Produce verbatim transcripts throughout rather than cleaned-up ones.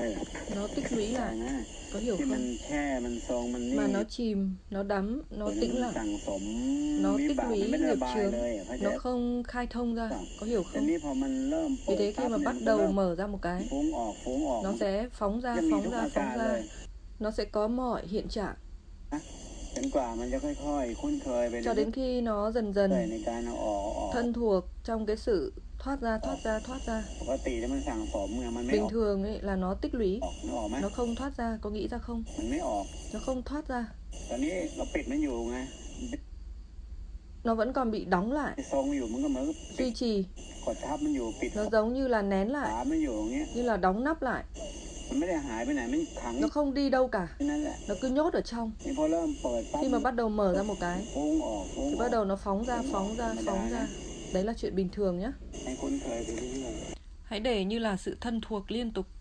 nó tích lũy lại, có hiểu không? Mà nó chìm, nó đắm, nó tĩnh lặng, nó tích lũy nghiệp chướng, nó không khai thông ra, có hiểu không? Vì thế khi mà bắt đầu mở ra một cái, nó sẽ phóng ra, phóng ra, phóng ra. Nó sẽ có mọi hiện trạng cho đến khi nó dần dần thân thuộc trong cái sự thoát ra, thoát ra, thoát ra. Bình thường ấy là nó tích lũy, nó không thoát ra, có nghĩ ra không? Nó không thoát ra, nó vẫn còn bị đóng lại, duy trì. Nó giống như là nén lại, như là đóng nắp lại. Nó không đi đâu cả, nó cứ nhốt ở trong. Khi mà bắt đầu mở ra một cái thì bắt đầu nó phóng ra, phóng ra, phóng ra. Đấy là chuyện bình thường nhé. Hãy để như là sự thân thuộc liên tục.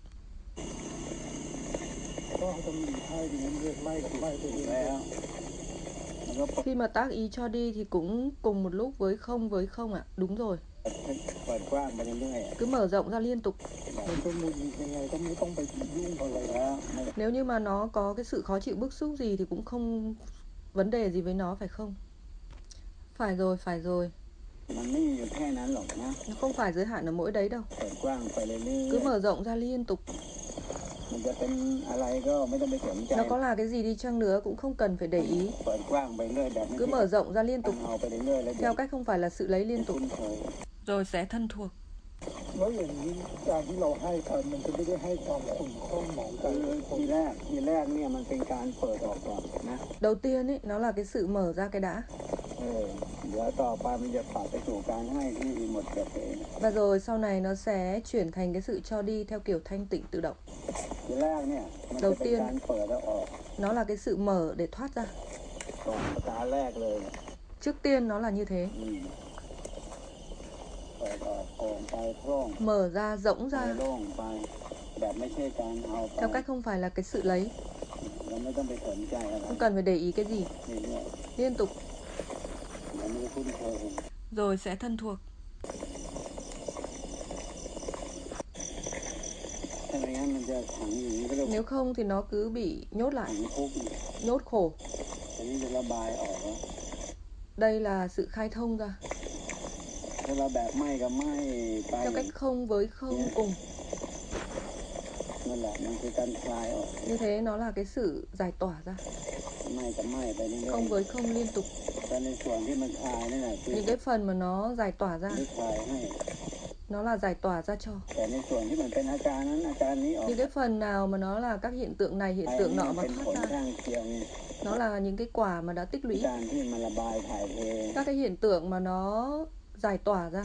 Khi mà tác ý cho đi thì cũng cùng một lúc với không với không ạ. À? Đúng rồi. Cứ mở rộng ra liên tục. Nếu như mà nó có cái sự khó chịu bức xúc gì thì cũng không vấn đề gì với nó, phải không? Phải rồi, phải rồi. Nó không phải giới hạn ở mỗi đấy đâu. Cứ mở rộng ra liên tục. Nó có là cái gì đi chăng nữa cũng không cần phải để ý. Cứ mở rộng ra liên tục, theo cách không phải là sự lấy liên tục. Rồi sẽ thân thuộc. Đầu tiên ấy, nó là cái sự mở ra cái đã. Và rồi sau này nó sẽ chuyển thành cái sự cho đi theo kiểu thanh tịnh tự động. Đầu tiên nó là cái sự mở để thoát ra. Trước tiên nó là như thế. Mở ra, rỗng ra, theo cách không phải là cái sự lấy. Không cần phải để ý cái gì. Liên tục. Rồi sẽ thân thuộc. Nếu không thì nó cứ bị nhốt lại, nhốt khổ. Đây là sự khai thông ra. Theo cách không với không cùng. Như thế nó là cái sự giải tỏa ra. Không với không liên tục. Những cái phần mà nó giải tỏa ra, nó là giải tỏa ra cho. Những cái phần nào mà nó là các hiện tượng này, hiện tượng nọ mà thoát ra, nó là những cái quả mà đã tích lũy. Các cái hiện tượng mà nó giải tỏa ra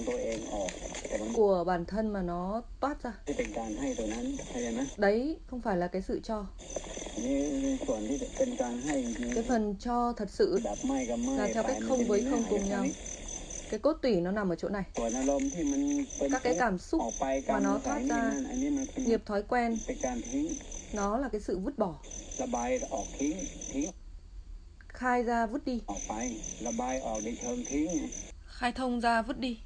của bản thân mà nó toát ra. Đấy không phải là cái sự cho. Cái phần cho thật sự là theo cách không với không cùng nhau. Cái cốt tủy nó nằm ở chỗ này. Các cái cảm xúc mà nó thoát ra, nghiệp thói quen, nó là cái sự vứt bỏ. Khai ra vứt đi. Khai thông ra vứt đi.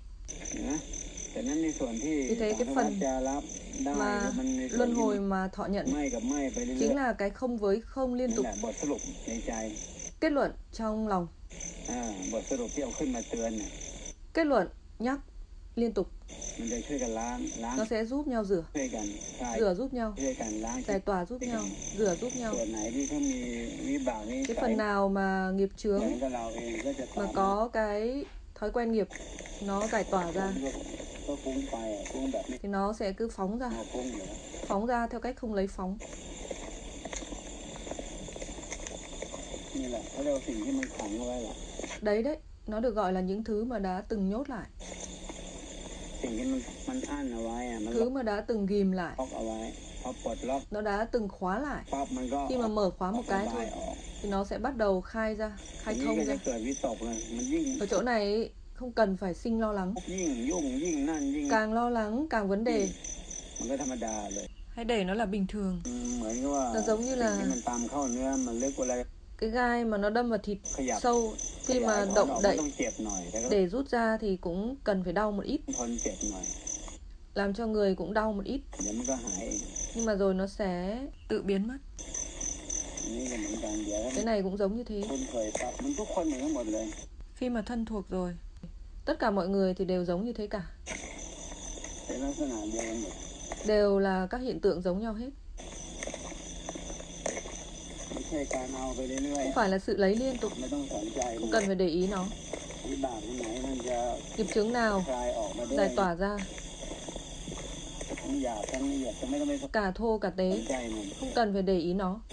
Vì thế cái phần mà luân hồi mà thọ nhận chính là cái không với không liên tục. Kết luận trong lòng. Kết luận nhắc liên tục. Nó sẽ giúp nhau rửa. Rửa giúp nhau. Giải tỏa giúp nhau. Rửa giúp nhau. Cái phần nào mà nghiệp chướng, mà có cái thói quen nghiệp, nó giải tỏa ra, thì nó sẽ cứ phóng ra. Phóng ra theo cách không lấy phóng. Đấy đấy, nó được gọi là những thứ mà đã từng nhốt lại. Thứ mà đã từng ghim lại. Nó đã từng khóa lại. Khi mà mở khóa một cái thôi thì nó sẽ bắt đầu khai ra, khai thông ra. Ở chỗ này không cần phải sinh lo lắng. Càng lo lắng càng vấn đề. Hãy để nó là bình thường. Nó giống như là cái gai mà nó đâm vào thịt sâu, khi mà động đậy để rút ra thì cũng cần phải đau một ít. Làm cho người cũng đau một ít. Nhưng mà rồi nó sẽ tự biến mất. Cái này cũng giống như thế. Khi mà thân thuộc rồi, tất cả mọi người thì đều giống như thế cả. Đều là các hiện tượng giống nhau hết. Không phải là sự lấy liên tục. Không cần phải để ý nó. Nghiệp chướng nào giải tỏa ra, cả thô cả tế, không cần phải để ý nó.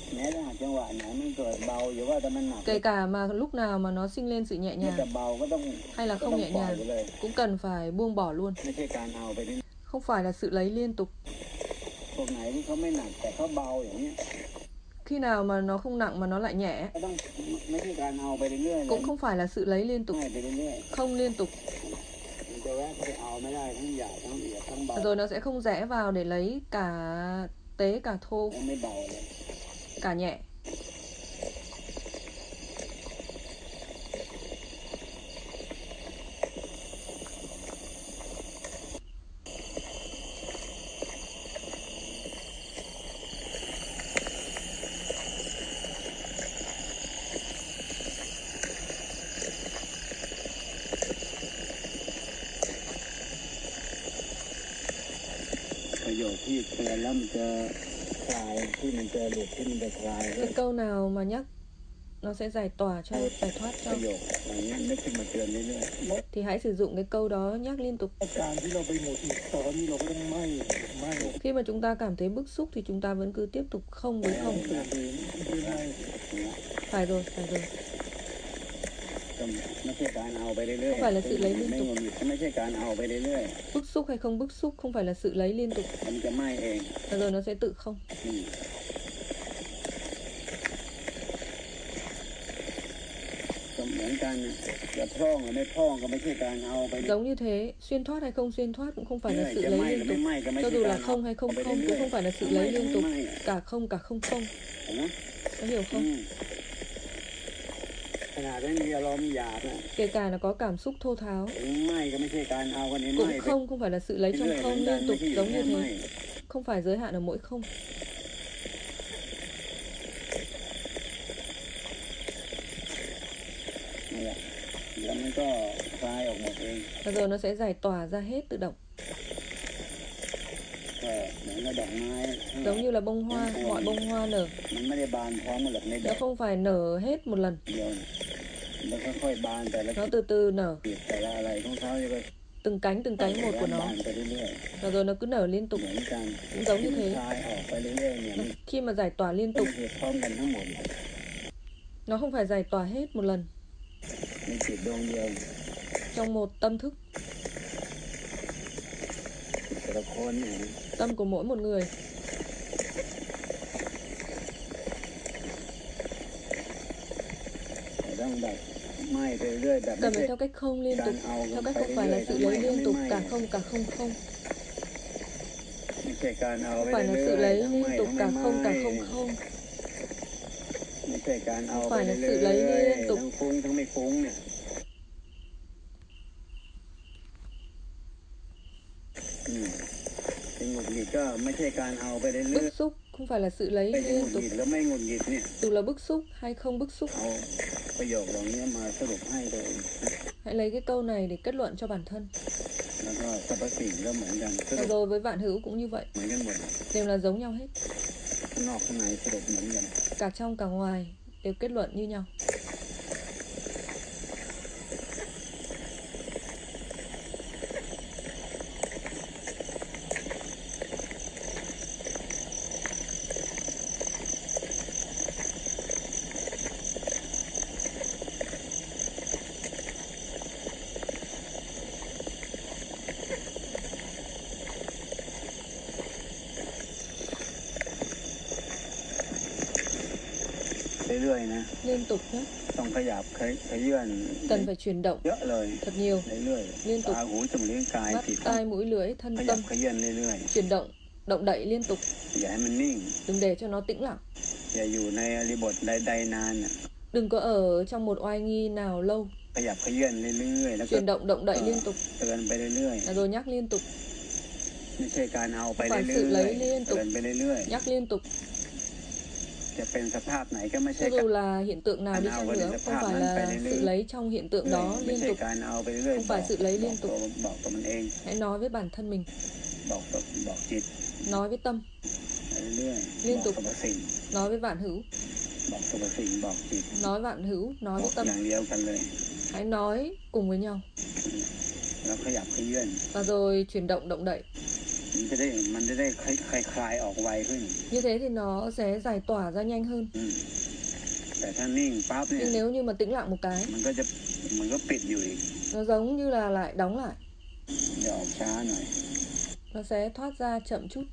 Kể cả mà lúc nào mà nó sinh lên sự nhẹ nhàng hay là không nhẹ nhàng, cũng cần phải buông bỏ luôn. Không phải là sự lấy liên tục. Khi nào mà nó không nặng mà nó lại nhẹ, cũng không phải là sự lấy liên tục. Không liên tục. Rồi nó sẽ không rẽ vào để lấy cả tế cả thô, cả nhẹ. Cái câu nào mà nhắc nó sẽ giải tỏa cho, giải thoát cho, thì hãy sử dụng cái câu đó nhắc liên tục. Khi mà chúng ta cảm thấy bức xúc thì chúng ta vẫn cứ tiếp tục không với không. Phải rồi, phải rồi. Không phải là sự lấy liên tục. Bức xúc hay không bức xúc không phải là sự lấy liên tục. Và rồi nó sẽ tự không. Giống như thế, xuyên thoát hay không xuyên thoát cũng không phải là sự lấy liên tục. Cho dù là không hay không không cũng không phải là sự lấy liên tục. Cả không cả không không. Có hiểu không? Kể cả là có cảm xúc thô tháo, cũng không không phải là sự lấy trong không liên tục. Giống như thế, không phải giới hạn ở mỗi không. Và rồi nó sẽ giải tỏa ra hết tự động. Giống như là bông hoa, mọi bông hoa nở, nó không phải nở hết một lần. Nó từ từ nở, từng cánh từng cánh một của nó. Và rồi nó cứ nở liên tục. Cũng giống như thế. Khi mà giải tỏa liên tục, nó không phải giải tỏa hết một lần trong một tâm thức. Tâm của mỗi một người. Cần phải theo cách không liên tục, theo cách không phải là sự lấy liên tục, cả không cả không không. Không phải là sự lấy liên tục, cả không cả không không. Không phải là sự lấy liên tục. Bức xúc không phải là sự lấy liên tục. Dù là bức xúc hay không bức xúc. Hãy lấy cái câu này để kết luận cho bản thân. Và rồi với vạn hữu cũng như vậy. Đều là giống nhau hết. Cả trong cả ngoài đều kết luận như nhau. Liên tục nhé. Cần phải chuyển động thật nhiều, liên tục. Mắt, tai, mũi, lưỡi, thân, tâm. Chuyển động, động đậy liên tục. Đừng để cho nó tĩnh lặng. Đừng có ở trong một oai nghi nào lâu. Chuyển động, động đậy liên tục. Rồi nhắc liên tục. Không phải sự lấy liên tục, nhắc liên tục. Cho dù là hiện tượng nào đi chăng nữa, không phải là sự lấy trong hiện tượng đó liên tục, không phải sự lấy liên tục. Hãy nói với bản thân mình, nói với tâm, liên tục, nói với vạn hữu, nói vạn hữu, nói với tâm. Hãy nói cùng với nhau. Và rồi chuyển động động đậy. Như thế thì nó sẽ giải tỏa ra nhanh hơn. Nhưng nếu như mà tĩnh lặng một cái, nó giống như là lại đóng lại. Nó sẽ thoát ra chậm chút.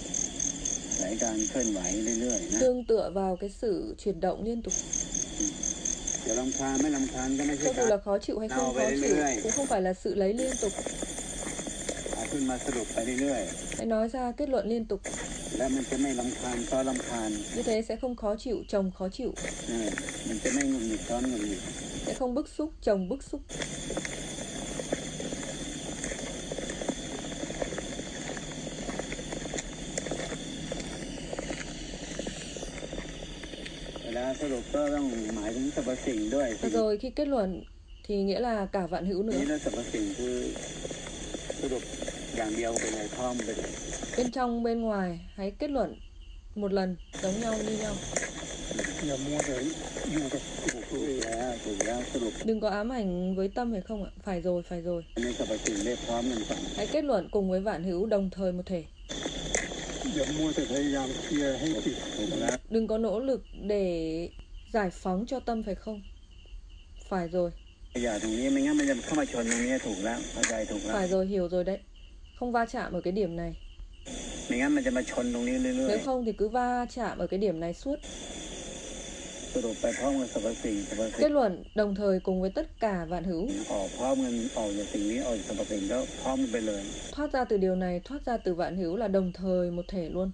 Tương tựa vào cái sự chuyển động liên tục. Cho dù là khó chịu hay không khó chịu, cũng không phải là sự lấy liên tục. Hãy nói ra kết luận liên tục. Như thế sẽ không khó chịu chồng khó chịu, sẽ không bức xúc chồng bức xúc. Và rồi khi kết luận thì nghĩa là cả vạn hữu nữa. Bên trong bên ngoài hãy kết luận một lần giống nhau như nhau. Đừng có ám ảnh với tâm phải không ạ? Phải rồi, phải rồi. Hãy kết luận cùng với vạn hữu đồng thời một thể. Đừng có nỗ lực để giải phóng cho tâm phải không? Phải rồi. Phải rồi, hiểu rồi đấy. Không va chạm ở cái điểm này. Nếu không thì cứ va chạm ở cái điểm này suốt. Kết luận đồng thời cùng với tất cả vạn hữu. Thoát ra từ điều này, thoát ra từ vạn hữu là đồng thời một thể luôn.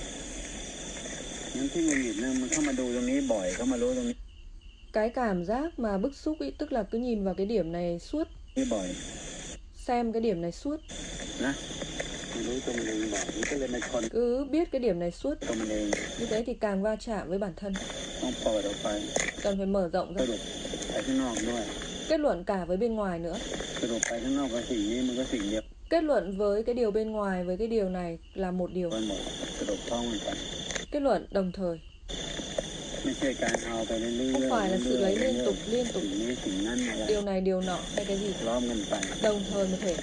Cái cảm giác mà bức xúc ý, tức là cứ nhìn vào cái điểm này suốt, xem cái điểm này suốt, cứ biết cái điểm này suốt. Như thế thì càng va chạm với bản thân. Cần phải mở rộng ra. Kết luận cả với bên ngoài nữa. Kết luận với cái điều bên ngoài với cái điều này là một điều. Kết luận đồng thời. Không phải là sự lấy liên tục liên tục điều này điều nọ hay cái gì, đồng thời một thể.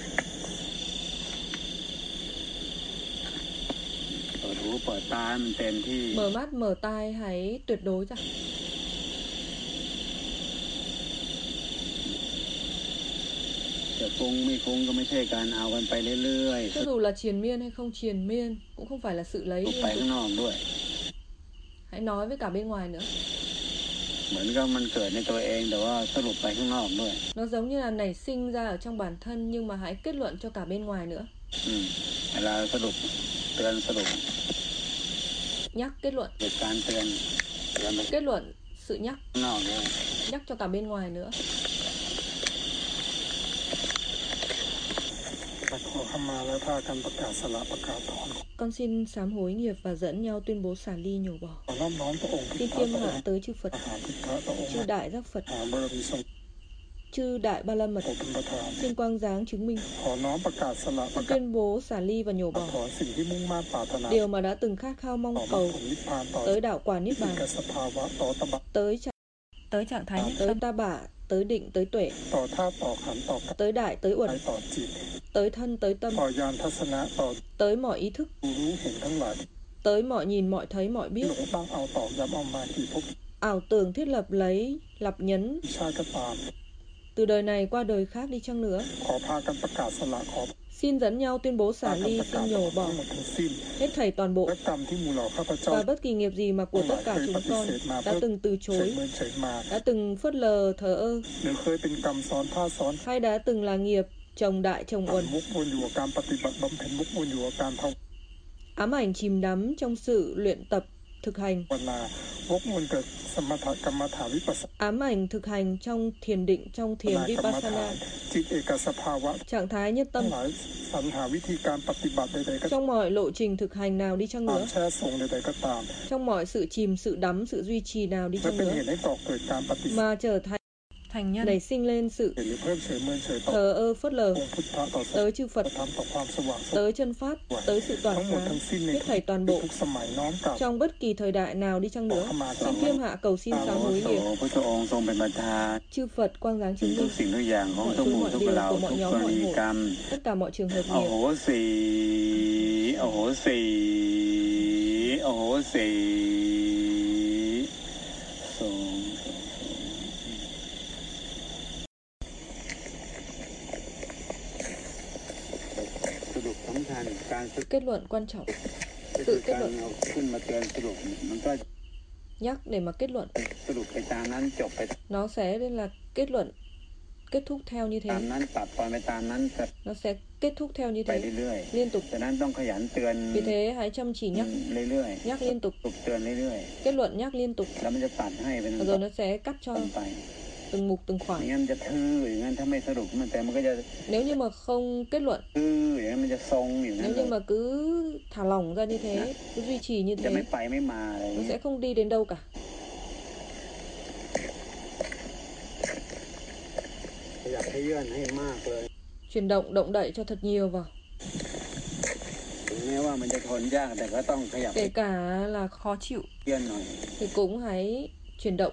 Mở mắt mở tai hãy tuyệt đối ra. Cho dù là triền miên hay không triền miên cũng không phải là sự lấy liên tục. Hãy nói với cả bên ngoài nữa. Nó giống như là nảy sinh ra ở trong bản thân, nhưng mà hãy kết luận cho cả bên ngoài nữa. Nhắc kết luận. Kết luận sự nhắc. Nhắc cho cả bên ngoài nữa. Con xin sám hối nghiệp và dẫn nhau tuyên bố xả ly nhổ bỏ. Xin khiêm hạ tới chư Phật, chư Đại Giác Phật, chư Đại Ba La Mật, xin quang giáng chứng minh. Xin tuyên bố xả ly và nhổ bỏ điều mà đã từng khát khao mong cầu tới đạo quả Niết Bàn, tới trạng, tới trạng thái nhất, tới ta bả, tới định, tới tuệ, tới đại, tới uẩn, tới thân, tới tâm, tới mọi ý thức, tới mọi nhìn, mọi thấy, mọi biết. Ảo tưởng thiết lập lấy, lập nhấn từ đời này qua đời khác đi chăng nữa. Xin dẫn nhau tuyên bố xả ly, xin nhổ bỏ hết thảy toàn bộ và bất kỳ nghiệp gì mà của tất cả chúng con đã từng từ chối, đã từng phớt lờ thờ ơ, hay đã từng là nghiệp chồng đại chồng uẩn, ám ảnh chìm đắm trong sự luyện tập thực hành. Ám ảnh thực hành trong thiền định, trong thiền Vipassana. Trạng thái nhất tâm. Trong mọi lộ trình thực hành nào đi chăng nữa, trong mọi sự chìm, sự đắm, sự duy trì nào đi chăng nữa, mà trở thành thành nhân, nảy sinh lên sự thờ ơ phớt lờ tới chư Phật, tới chân pháp, tới sự tỏa sáng, hết thảy toàn bộ, trong bất kỳ thời đại nào đi chăng nữa. Xin khiêm hạ cầu xin sám hối nghiệp. Chư Phật quang giáng chứng minh mọi thứ mọi điều của mọi nhóm mọi hội, tất cả mọi trường hợp nghiệp. Kết luận quan trọng. Tự kết luận. Nhắc để mà kết luận. Nó sẽ là kết luận, kết thúc theo như thế. Nó sẽ kết thúc theo như thế, liên tục. Vì thế hãy chăm chỉ nhắc, nhắc liên tục, kết luận nhắc liên tục, rồi nó sẽ cắt cho từng mục từng khoản. Nếu như mà không kết luận, nếu như mà cứ thả lỏng ra như thế, cứ duy trì như thế, nó sẽ không đi đến đâu cả. Chuyển động, động đậy cho thật nhiều vào. Kể cả là khó chịu thì cũng hãy chuyển động.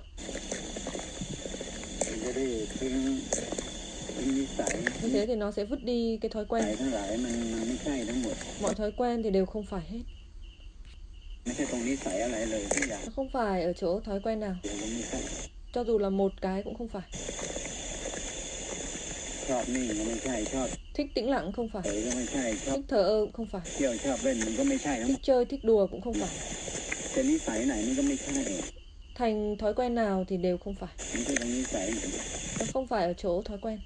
Như thế thì nó sẽ vứt đi cái thói quen. Mọi thói quen thì đều không phải hết. Nó không phải ở chỗ thói quen nào. Cho dù là một cái cũng không phải. Thích tĩnh lặng không phải. Thích thờ ơ cũng không phải. Thích chơi, thích đùa cũng không phải. Thành thói quen nào thì đều không phải. Nó không phải ở chỗ thói quen.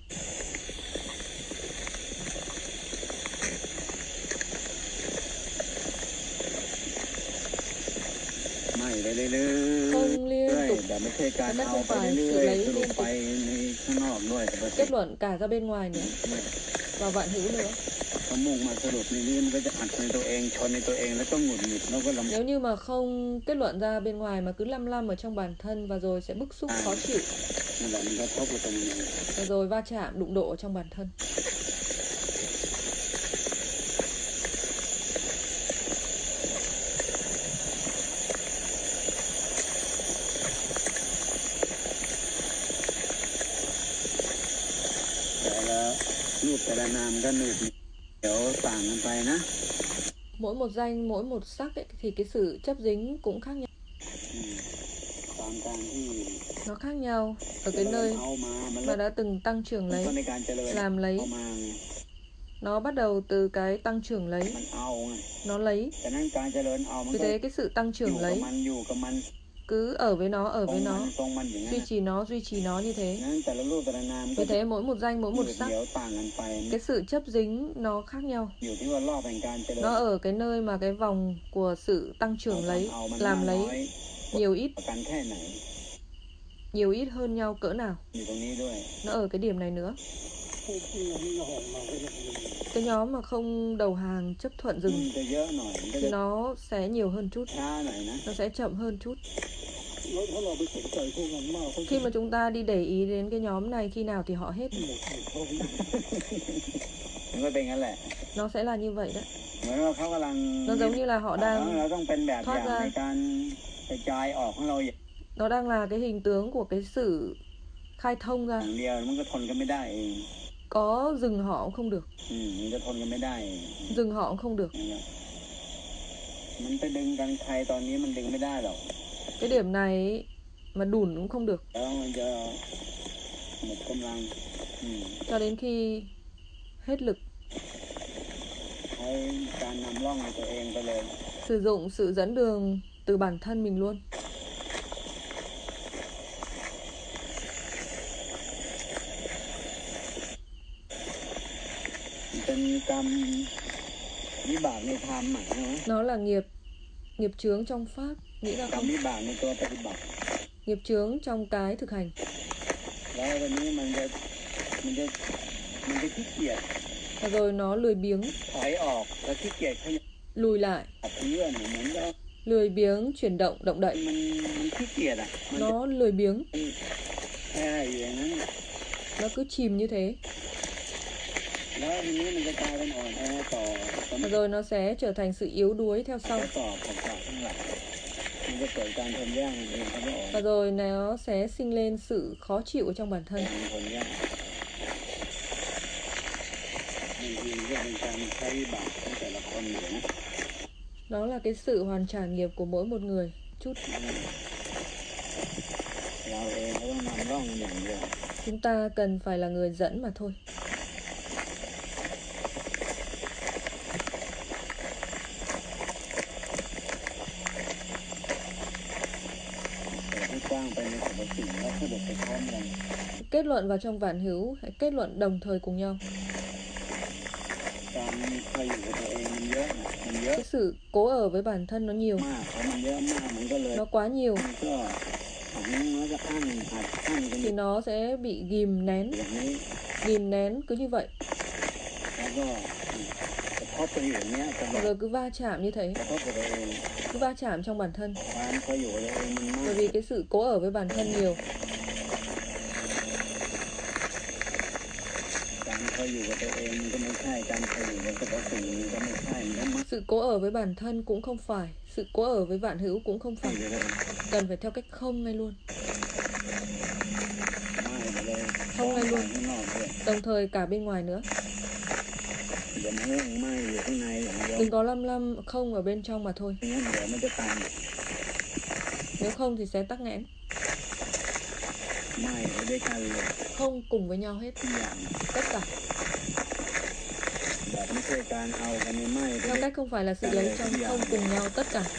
Không liên tục. Nó không phải sự lấy liên tục. Kết luận cả ra bên ngoài nữa, và vạn hữu nữa. Nếu như mà không kết luận ra bên ngoài mà cứ lăm lăm ở trong bản thân, và rồi sẽ bức xúc, khó chịu, và rồi va chạm, đụng độ ở trong bản thân. Mỗi một danh, mỗi một sắc ấy, thì cái sự chấp dính cũng khác nhau. Nó khác nhau ở cái nơi mà đã từng tăng trưởng lấy, làm lấy. Nó bắt đầu từ cái tăng trưởng lấy, nó lấy. Vì thế cái sự tăng trưởng lấy, cứ ở với nó, ở với nó, duy trì nó, duy trì nó như thế. Vì thế mỗi một danh, mỗi một sắc, cái sự chấp dính nó khác nhau. Nó ở cái nơi mà cái vòng của sự tăng trưởng lấy, làm lấy, nhiều ít, nhiều ít hơn nhau cỡ nào. Nó ở cái điểm này nữa. Cái nhóm mà không đầu hàng chấp thuận dừng thì nó sẽ nhiều hơn chút, nó sẽ chậm hơn chút. Khi mà chúng ta đi để ý đến cái nhóm này, khi nào thì họ hết. Nó sẽ là như vậy đó. Nó giống như là họ đang thoát ra. Nó đang là cái hình tướng của cái sự khai thông ra. Có dừng họ cũng không được. Dừng họ cũng không được. Cái điểm này mà đủn cũng không được. Cho đến khi hết lực. Sử dụng sự dẫn đường từ bản thân mình luôn. Nó là nghiệp, nghiệp chướng trong pháp. Nghĩ ra không? Nghiệp chướng trong cái thực hành. Và rồi nó lười biếng, lùi lại, lười biếng chuyển động, động đậy. Nó lười biếng, nó cứ chìm như thế. Và rồi nó sẽ trở thành sự yếu đuối theo sau. Và rồi nó sẽ sinh lên sự khó chịu ở trong bản thân. Đó là cái sự hoàn trả nghiệp của mỗi một người. Chút. Chúng ta cần phải là người dẫn mà thôi. Kết luận vào trong vạn hữu, hãy kết luận đồng thời cùng nhau. Cái sự cố ở với bản thân nó nhiều, nó quá nhiều, thì nó sẽ bị ghìm nén, ghìm nén cứ như vậy. Rồi cứ va chạm như thế, cứ va chạm trong bản thân. Bởi vì cái sự cố ở với bản thân nhiều. Sự cố ở với bản thân cũng không phải, sự cố ở với vạn hữu cũng không phải. Cần phải theo cách không ngay luôn. Không ngay luôn. Đồng thời cả bên ngoài nữa. Đừng có lăm lăm không ở bên trong mà thôi. Nếu không thì sẽ tắc nghẽn. Không cùng với nhau hết. Tất cả. Theo cách không phải là sự lấy trong không cùng nhau tất cả.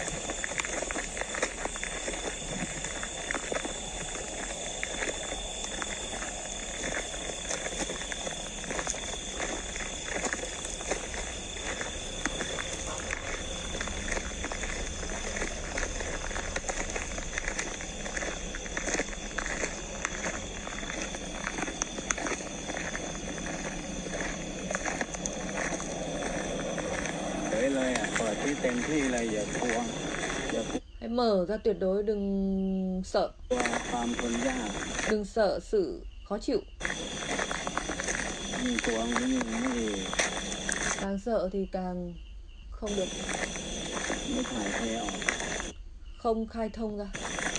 Hãy mở ra tuyệt đối, đừng sợ. Đừng sợ sự khó chịu. Càng sợ thì càng không được. Không khai thông ra.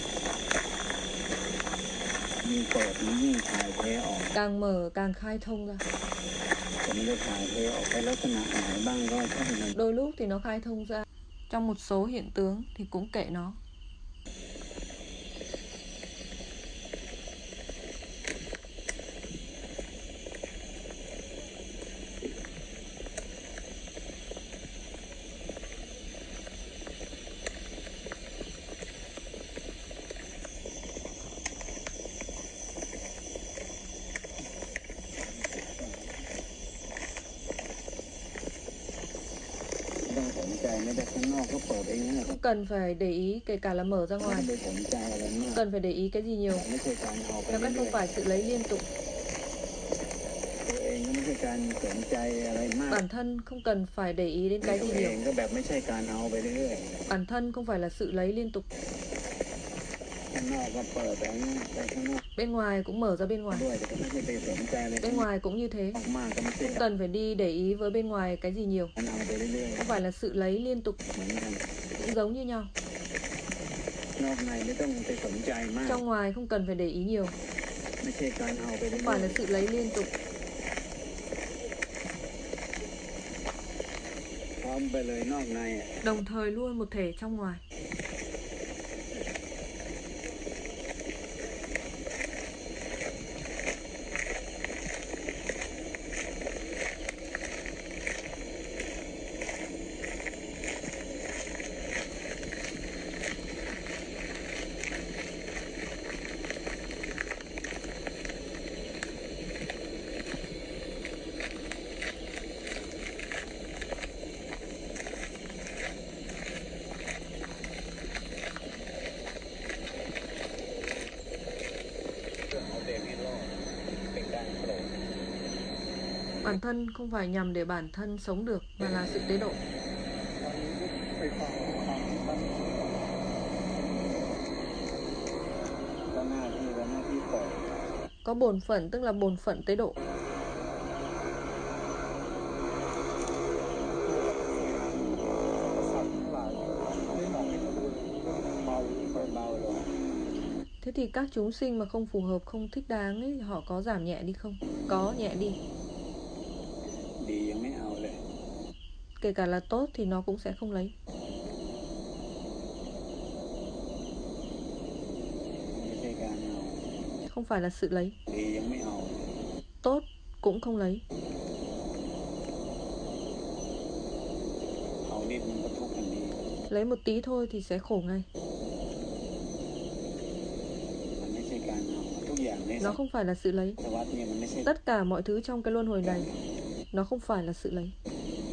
Càng mở càng khai thông ra. Đôi lúc thì nó khai thông ra. Trong một số hiện tướng thì cũng kệ nó. Không cần phải để ý, kể cả là mở ra ngoài. Không cần phải để ý cái gì nhiều. Theo cách không phải sự lấy liên tục. Bản thân không cần phải để ý đến cái gì nhiều. Bản thân không phải là sự lấy liên tục. Bên ngoài cũng mở ra bên ngoài. Bên ngoài cũng như thế. Không cần phải đi để ý với bên ngoài cái gì nhiều. Không phải là sự lấy liên tục. Cũng giống như nhau. Trong ngoài không cần phải để ý nhiều. Không phải là sự lấy liên tục. Đồng thời luôn một thể trong ngoài. Bản thân không phải nhằm để bản thân sống được, mà là sự tế độ. Có bổn phận, tức là bổn phận tế độ. Thế thì các chúng sinh mà không phù hợp, không thích đáng ấy, họ có giảm nhẹ đi không? Có, nhẹ đi. Kể cả là tốt thì nó cũng sẽ không lấy. Không phải là sự lấy. Tốt cũng không lấy. Lấy một tí thôi thì sẽ khổ ngay. Nó không phải là sự lấy. Tất cả mọi thứ trong cái luân hồi này, nó không phải là sự lấy.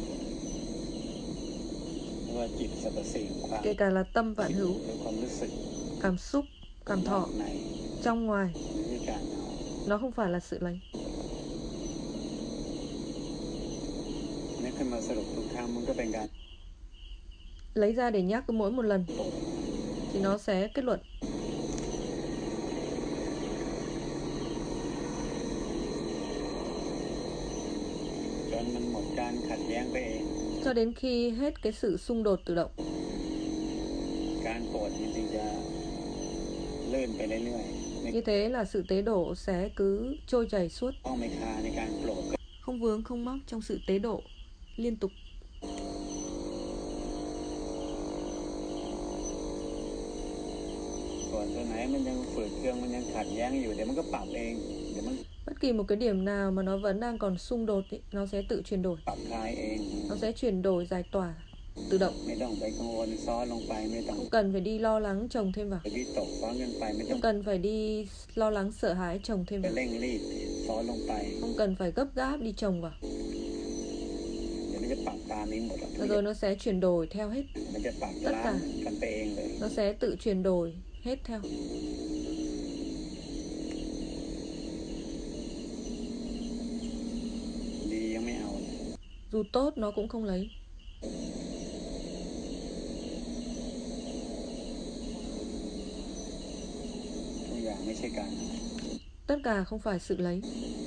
Kể cả là tâm vạn hữu, cảm xúc, cảm thọ, trong ngoài, nó không phải là sự lấy. Lấy ra để nhắc mỗi một lần thì nó sẽ kết luận. Cho đến khi hết cái sự xung đột tự động. Như thế là sự tế độ sẽ cứ trôi chảy suốt. Không vướng không mắc trong sự tế độ liên tục. Bất kỳ một cái điểm nào mà nó vẫn đang còn xung đột ý, nó sẽ tự chuyển đổi. Nó sẽ chuyển đổi giải tỏa tự động. Không cần phải đi lo lắng chồng thêm vào. Không cần phải đi lo lắng sợ hãi chồng thêm vào. Không cần phải gấp gáp đi chồng vào. Rồi nó sẽ chuyển đổi theo hết. Tất cả nó sẽ tự chuyển đổi hết theo. Dù tốt nó cũng không lấy. Tất cả không phải sự lấy.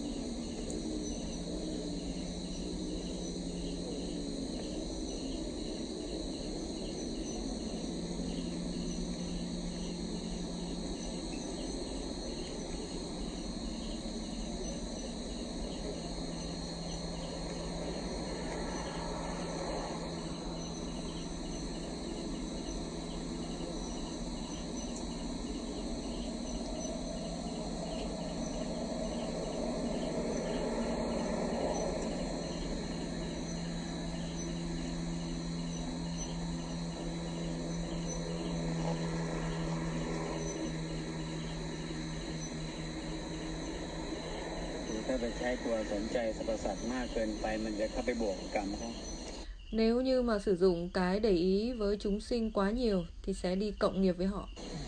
Nếu như mà sử dụng cái để ý với chúng sinh quá nhiều thì sẽ đi cộng nghiệp với họ.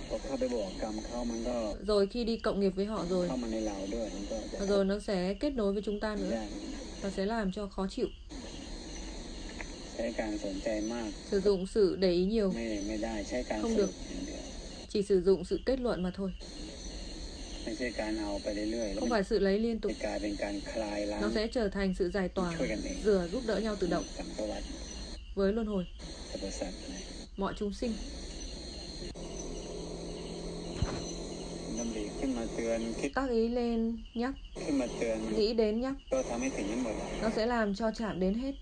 Rồi khi đi cộng nghiệp với họ rồi, rồi nó sẽ kết nối với chúng ta nữa và sẽ làm cho khó chịu. Sử dụng sự để ý nhiều không được. Chỉ sử dụng sự kết luận mà thôi. Không phải sự lấy liên tục. Nó sẽ trở thành sự giải tỏa, rửa giúp đỡ nhau tự động với luân hồi mọi chúng sinh. Tác ý lên nhắc, nghĩ đến nhắc, nó sẽ làm cho chạm đến hết.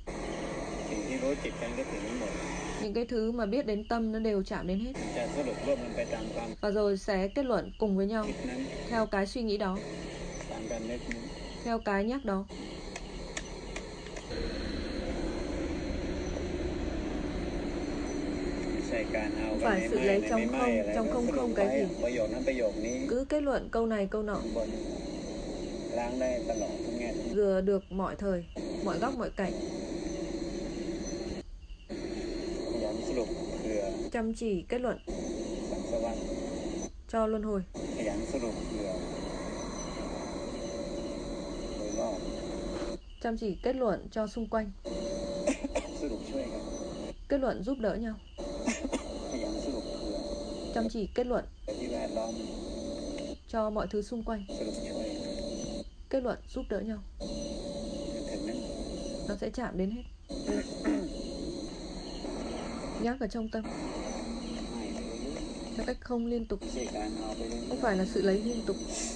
Những cái thứ mà biết đến tâm nó đều chạm đến hết. Và rồi sẽ kết luận cùng với nhau theo cái suy nghĩ đó, theo cái nhắc đó. Không phải sự lấy trong không, trong không không cái gì. Cứ kết luận câu này câu nọ, rửa được mọi thời, mọi góc mọi cạnh. Chăm chỉ kết luận cho luân hồi. Chăm chỉ kết luận cho xung quanh. Kết luận giúp đỡ nhau. Chăm chỉ kết luận cho mọi thứ xung quanh. Kết luận giúp đỡ nhau. Nó sẽ chạm đến hết. Nhắc ở trong tâm theo cách không liên tục, không phải là sự lấy liên tục.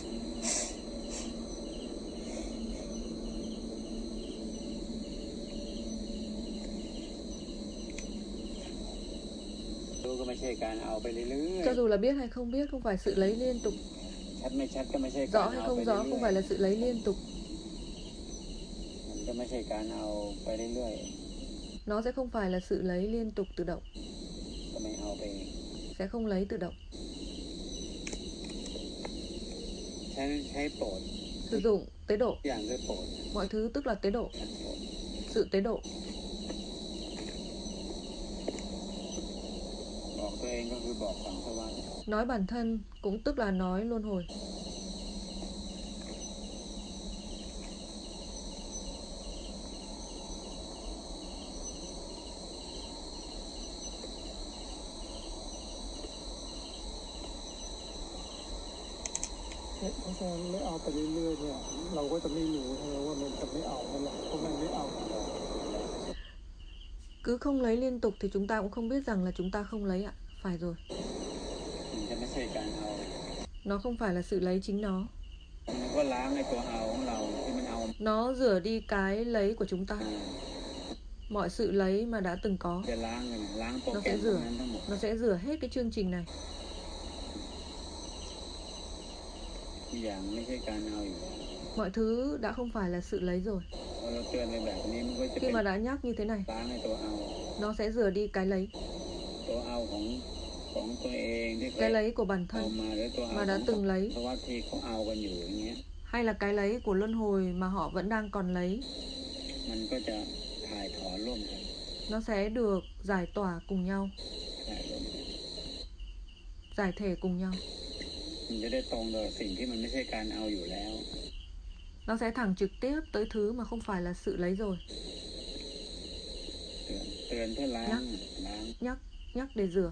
Cho dù là biết hay không biết, không phải sự lấy liên tục. Rõ hay không rõ, không phải là sự lấy liên tục. Nó sẽ không phải là sự lấy liên tục tự động. Sẽ không lấy tự động. Sử dụng tế độ. Mọi thứ tức là tế độ. Sự tế độ. Nói bản thân cũng tức là nói luân hồi. Cứ không lấy liên tục thì chúng ta cũng không biết rằng là chúng ta không lấy ạ. Phải rồi. Nó không phải là sự lấy chính nó. Nó rửa đi cái lấy của chúng ta. Mọi sự lấy mà đã từng có, nó sẽ rửa. Nó sẽ rửa hết cái chương trình này. Mọi thứ đã không phải là sự lấy rồi. Khi mà đã nhắc như thế này, nó sẽ rửa đi cái lấy. Cái lấy của bản thân mà đã từng lấy, hay là cái lấy của luân hồi mà họ vẫn đang còn lấy, nó sẽ được giải tỏa cùng nhau, giải thể cùng nhau. Nó sẽ thẳng trực tiếp tới thứ mà không phải là sự lấy rồi. Nhắc, nhắc, nhắc để rửa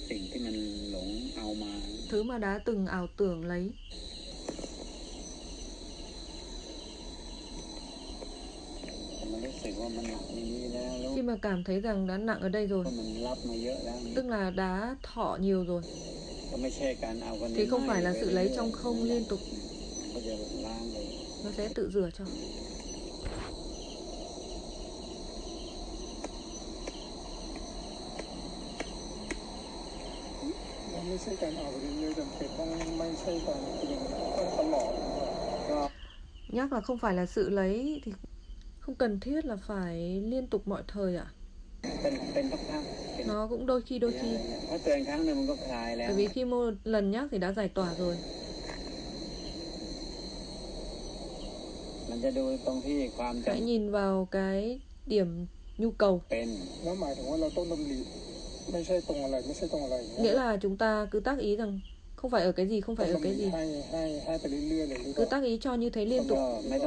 thứ mà đã từng ảo tưởng lấy. Khi mà cảm thấy rằng đã nặng ở đây rồi, tức là đã thọ nhiều rồi, thì không phải là sự lấy trong không liên tục. Nó sẽ tự rửa cho. Nhắc là không phải là sự lấy thì không cần thiết là phải liên tục mọi thời ạ. Nó cũng đôi khi đôi khi. Bởi vì khi một lần nhắc thì đã giải tỏa rồi. Hãy nhìn vào cái điểm nhu cầu. Nghĩa là chúng ta cứ tác ý rằng không phải ở cái gì, không phải ở cái gì. Cứ tác ý cho như thế liên tục.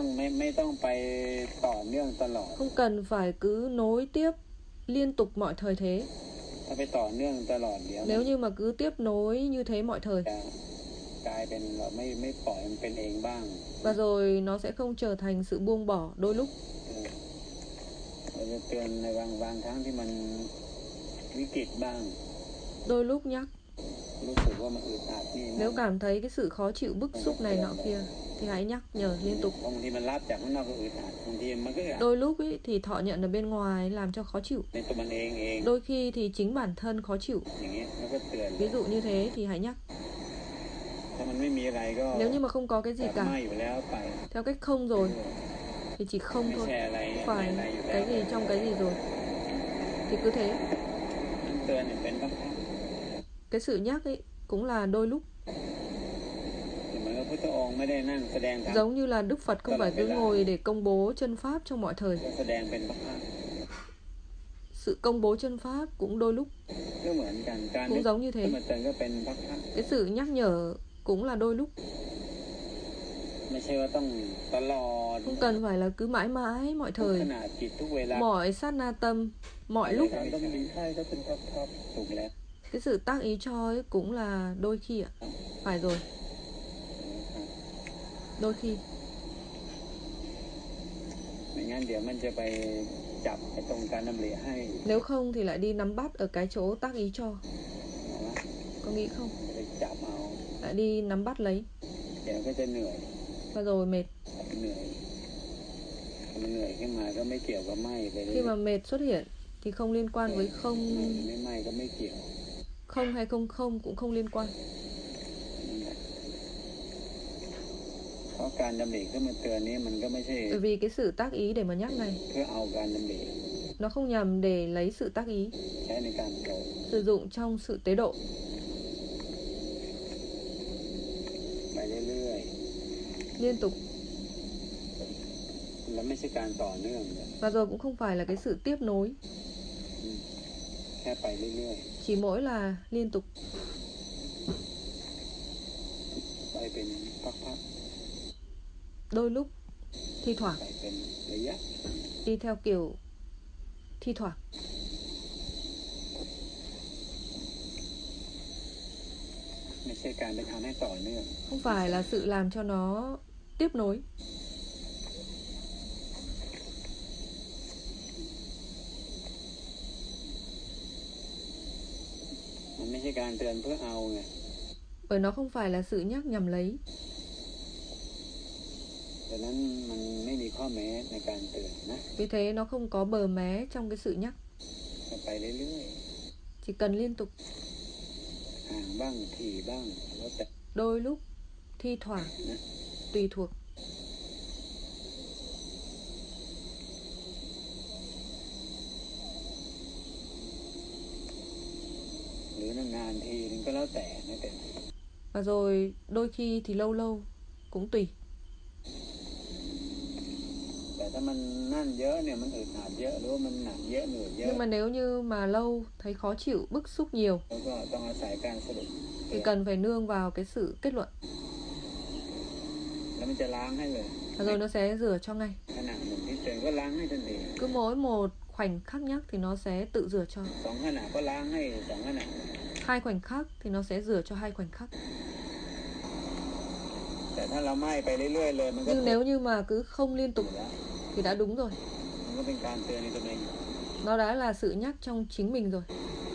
Không cần phải cứ nối tiếp liên tục mọi thời thế. Nếu như mà cứ tiếp nối như thế mọi thời, và rồi nó sẽ không trở thành sự buông bỏ đôi lúc. Đôi lúc nhắc. Nếu cảm thấy cái sự khó chịu bức xúc này nọ kia thì hãy nhắc nhở liên tục. Đôi lúc ý, thì thọ nhận ở bên ngoài làm cho khó chịu. Đôi khi thì chính bản thân khó chịu. Ví dụ như thế thì hãy nhắc. Nếu như mà không có cái gì cả, theo cách không rồi, thì chỉ không thôi, phải cái gì trong cái gì rồi, thì cứ thế. Cái sự nhắc ấy cũng là đôi lúc. Giống như là Đức Phật không phải cứ ngồi để công bố chân pháp trong mọi thời. Sự công bố chân pháp cũng đôi lúc. Cũng giống như thế. Cái sự nhắc nhở cũng là đôi lúc. Không cần phải là cứ mãi mãi, mọi thời, mọi sát na tâm, mọi lúc. Cái sự tác ý cho ấy cũng là đôi khi ạ. Phải rồi. Đôi khi. Nếu không thì lại đi nắm bắt ở cái chỗ tác ý cho. Có nghĩ không? Lại đi nắm bắt lấy. Và rồi mệt. Khi mà mệt xuất hiện thì không liên quan với không. Không hay không không cũng không liên quan. Bởi vì cái sự tác ý để mà nhắc này, nó không nhằm để lấy sự tác ý, sử dụng trong sự tế độ. Liên tục. Và rồi cũng không phải là cái sự tiếp nối, chỉ mỗi là liên tục. Đôi lúc, thi thoảng, đi theo kiểu thi thoảng. Không phải là sự làm cho nó tiếp nối. Bởi nó không phải là sự nhắc nhằm lấy. Vì thế nó không có bờ mé trong cái sự nhắc. Chỉ cần liên tục. Đôi lúc, thi thoảng, tùy thuộc. Và rồi đôi khi thì lâu lâu, cũng tùy. Nhưng mà nếu như mà lâu thấy khó chịu, bức xúc nhiều, thì cần phải nương vào cái sự kết luận. Và rồi nó sẽ rửa cho ngay. Cứ mỗi một khoảnh khắc nhắc thì nó sẽ tự rửa cho. Hai khoảnh khắc thì nó sẽ rửa cho hai khoảnh khắc. Nhưng nếu như mà cứ không liên tục thì đã đúng rồi. Nó đã là sự nhắc trong chính mình rồi.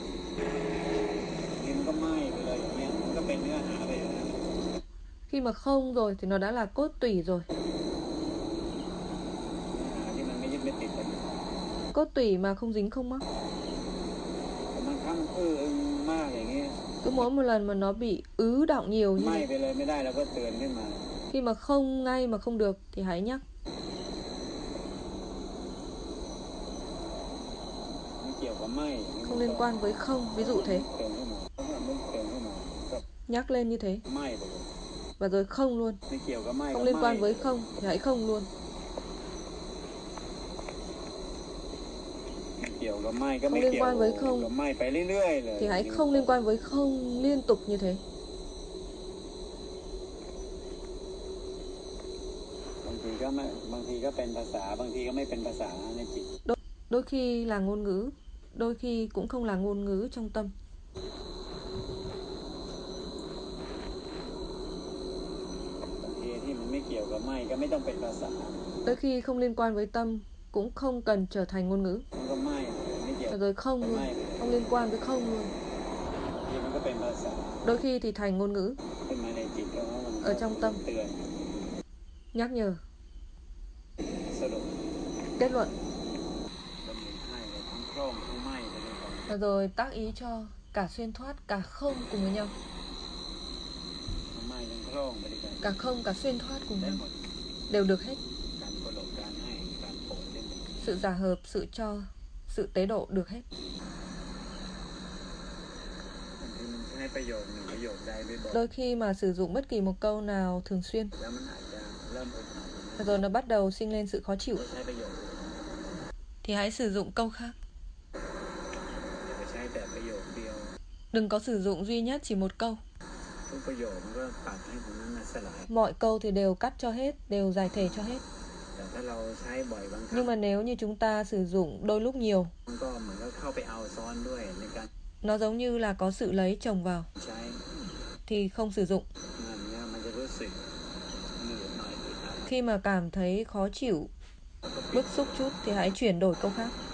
Khi mà không rồi thì nó đã là cốt tủy rồi. Cốt tủy mà không dính không mắc. Cứ mỗi một lần mà nó bị ứ đọng nhiều như vậy, khi mà không ngay mà không được thì hãy nhắc. Không liên quan với không, ví dụ thế. Nhắc lên như thế. Và rồi không luôn. Không liên quan với không thì hãy không luôn. Không liên quan với không thì hãy không liên quan với không liên tục như thế. Đôi, đôi khi là ngôn ngữ, đôi khi cũng không là ngôn ngữ trong tâm. Đôi khi không liên quan với tâm cũng không cần trở thành ngôn ngữ. Rồi không luôn, không liên quan với không luôn. Đôi khi thì thành ngôn ngữ ở trong tâm. Nhắc nhở, kết luận. Và rồi tác ý cho cả xuyên thoát, cả không cùng với nhau. Cả không, cả xuyên thoát cùng nhau đều được hết. Sự giả hợp, sự cho, sự tế độ được hết. Đôi khi mà sử dụng bất kỳ một câu nào thường xuyên, rồi nó bắt đầu sinh lên sự khó chịu, thì hãy sử dụng câu khác. Đừng có sử dụng duy nhất chỉ một câu. Mọi câu thì đều cắt cho hết, đều giải thể cho hết. Nhưng mà nếu như chúng ta sử dụng đôi lúc nhiều, nó giống như là có sự lấy chồng vào, thì không sử dụng. Khi mà cảm thấy khó chịu, bức xúc chút thì hãy chuyển đổi câu khác.